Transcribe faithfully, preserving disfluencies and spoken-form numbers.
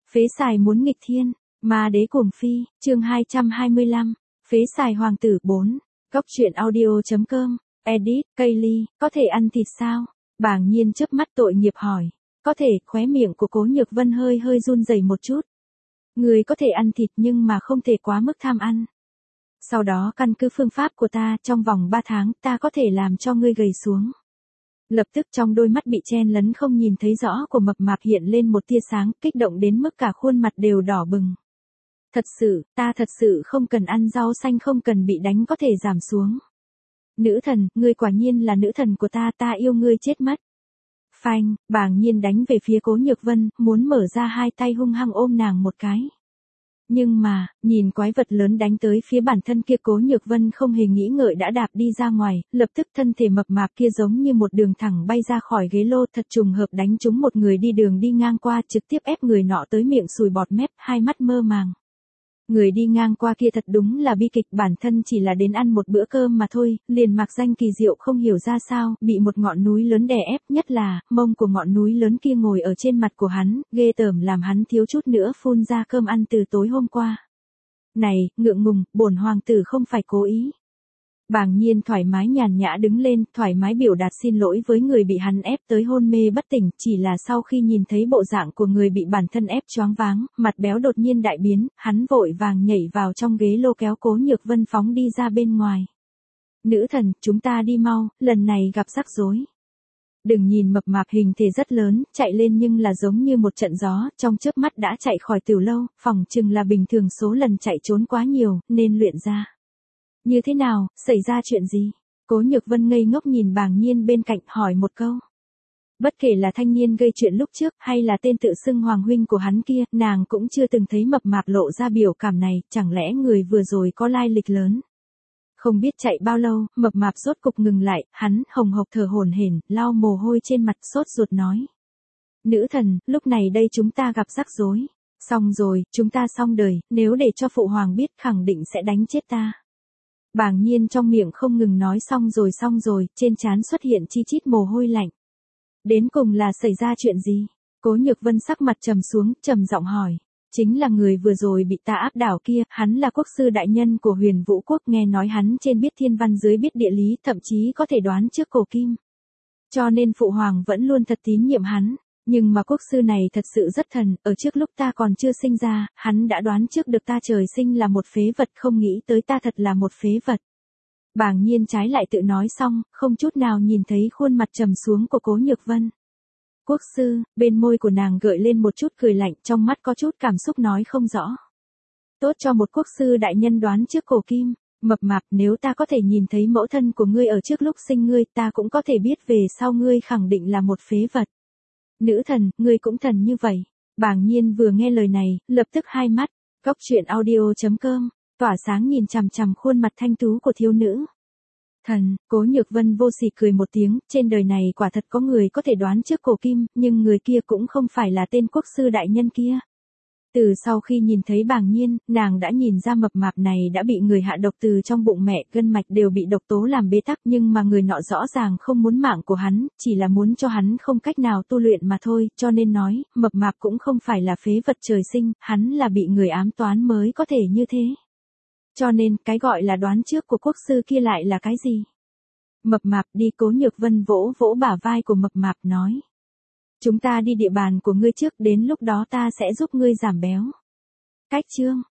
Phế xài muốn nghịch thiên, ma đế cuồng phi, chương hai trăm hai mươi lăm, phế xài hoàng tử bốn, góc truyện audio.com, edit, Kaylee, có thể ăn thịt sao? Bàng Nhiên chớp mắt tội nghiệp hỏi. Có thể, khóe miệng của Cố Nhược Vân hơi hơi run rẩy một chút. Người có thể ăn thịt nhưng mà không thể quá mức tham ăn. Sau đó căn cứ phương pháp của ta, trong vòng ba tháng, ta có thể làm cho ngươi gầy xuống. Lập tức trong đôi mắt bị chen lấn không nhìn thấy rõ của mập mạp hiện lên một tia sáng, kích động đến mức cả khuôn mặt đều đỏ bừng. Thật sự, ta thật sự không cần ăn rau xanh, không cần bị đánh có thể giảm xuống. Nữ thần, ngươi quả nhiên là nữ thần của ta, ta yêu ngươi chết mất. Phanh, Bàng Nhiên đánh về phía Cố Nhược Vân, muốn mở ra hai tay hung hăng ôm nàng một cái. Nhưng mà, nhìn quái vật lớn đánh tới phía bản thân kia, Cố Nhược Vân không hề nghĩ ngợi đã đạp đi ra ngoài, lập tức thân thể mập mạp kia giống như một đường thẳng bay ra khỏi ghế lô, thật trùng hợp đánh trúng một người đi đường đi ngang qua, trực tiếp ép người nọ tới miệng sùi bọt mép, hai mắt mơ màng. Người đi ngang qua kia thật đúng là bi kịch, bản thân chỉ là đến ăn một bữa cơm mà thôi, liền mặc danh kỳ diệu không hiểu ra sao, bị một ngọn núi lớn đè ép, nhất là, mông của ngọn núi lớn kia ngồi ở trên mặt của hắn, ghê tởm làm hắn thiếu chút nữa phun ra cơm ăn từ tối hôm qua. Này, ngượng ngùng, bổn hoàng tử không phải cố ý. Bàng Nhiên thoải mái nhàn nhã đứng lên, thoải mái biểu đạt xin lỗi với người bị hắn ép tới hôn mê bất tỉnh, chỉ là sau khi nhìn thấy bộ dạng của người bị bản thân ép choáng váng, mặt béo đột nhiên đại biến, hắn vội vàng nhảy vào trong ghế lô kéo Cố Nhược Vân phóng đi ra bên ngoài. Nữ thần, chúng ta đi mau, lần này gặp rắc rối. Đừng nhìn mập mạp hình thể rất lớn, chạy lên nhưng là giống như một trận gió, trong chớp mắt đã chạy khỏi tiểu lâu, phòng chừng là bình thường số lần chạy trốn quá nhiều, nên luyện ra. Như thế nào, xảy ra chuyện gì? Cố Nhược Vân ngây ngốc nhìn Bàng Nhiên bên cạnh hỏi một câu. Bất kể là thanh niên gây chuyện lúc trước hay là tên tự xưng hoàng huynh của hắn kia, nàng cũng chưa từng thấy mập mạp lộ ra biểu cảm này, chẳng lẽ người vừa rồi có lai lịch lớn. Không biết chạy bao lâu, mập mạp rốt cục ngừng lại, hắn hồng hộc thở hổn hển, lau mồ hôi trên mặt, sốt ruột nói. Nữ thần, lúc này đây chúng ta gặp rắc rối. Xong rồi, chúng ta xong đời, nếu để cho phụ hoàng biết khẳng định sẽ đánh chết ta. Bàng Nhiên trong miệng không ngừng nói xong rồi xong rồi, trên trán xuất hiện chi chít mồ hôi lạnh. Đến cùng là xảy ra chuyện gì? Cố Nhược Vân sắc mặt trầm xuống, trầm giọng hỏi. Chính là người vừa rồi bị ta áp đảo kia, hắn là quốc sư đại nhân của Huyền Vũ Quốc, nghe nói hắn trên biết thiên văn dưới biết địa lý, thậm chí có thể đoán trước cổ kim. Cho nên phụ hoàng vẫn luôn thật tín nhiệm hắn. Nhưng mà quốc sư này thật sự rất thần, ở trước lúc ta còn chưa sinh ra, hắn đã đoán trước được ta trời sinh là một phế vật, không nghĩ tới ta thật là một phế vật. Bàng Nhiên trái lại tự nói xong, không chút nào nhìn thấy khuôn mặt trầm xuống của Cố Nhược Vân. Quốc sư, bên môi của nàng gợi lên một chút cười lạnh, trong mắt có chút cảm xúc nói không rõ. Tốt cho một quốc sư đại nhân đoán trước cổ kim, mập mạp, nếu ta có thể nhìn thấy mẫu thân của ngươi ở trước lúc sinh ngươi, ta cũng có thể biết về sau ngươi khẳng định là một phế vật. Nữ thần, ngươi cũng thần như vậy. Bàng Nhiên vừa nghe lời này, lập tức hai mắt, góc truyện audio.com, tỏa sáng nhìn chằm chằm khuôn mặt thanh tú của thiếu nữ. Thần, Cố Nhược Vân vô sỉ cười một tiếng, trên đời này quả thật có người có thể đoán trước cổ kim, nhưng người kia cũng không phải là tên quốc sư đại nhân kia. Từ sau khi nhìn thấy Bàng Nhiên, nàng đã nhìn ra mập mạp này đã bị người hạ độc từ trong bụng mẹ, gân mạch đều bị độc tố làm bế tắc, nhưng mà người nọ rõ ràng không muốn mạng của hắn, chỉ là muốn cho hắn không cách nào tu luyện mà thôi, cho nên nói, mập mạp cũng không phải là phế vật trời sinh, hắn là bị người ám toán mới có thể như thế. Cho nên, cái gọi là đoán trước của quốc sư kia lại là cái gì? Mập mạp đi, Cố Nhược Vân vỗ vỗ bả vai của mập mạp nói. Chúng ta đi địa bàn của ngươi trước, đến lúc đó ta sẽ giúp ngươi giảm béo. Cách chương.